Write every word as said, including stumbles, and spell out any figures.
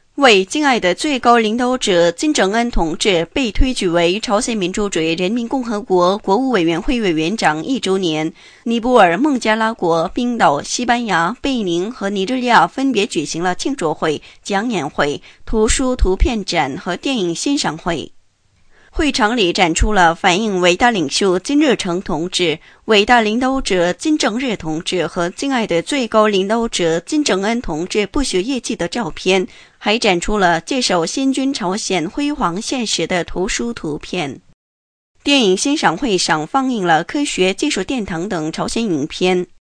为敬爱的最高领导者金正恩同志被推举为朝鲜民主主义人民共和国国务委员会委员长一周年，尼泊尔、孟加拉国、冰岛、西班牙、贝宁和尼日利亚分别举行了庆祝会、讲演会、图书图片展和电影欣赏会。会场里展出了反映伟大领袖金日成同志、伟大领导者金正日同志和敬爱的最高领导者金正恩同志不朽业绩的照片，还展出了介绍新军朝鲜辉煌现实的图书图片。电影欣赏会上放映了《科学技术殿堂》等朝鲜影片，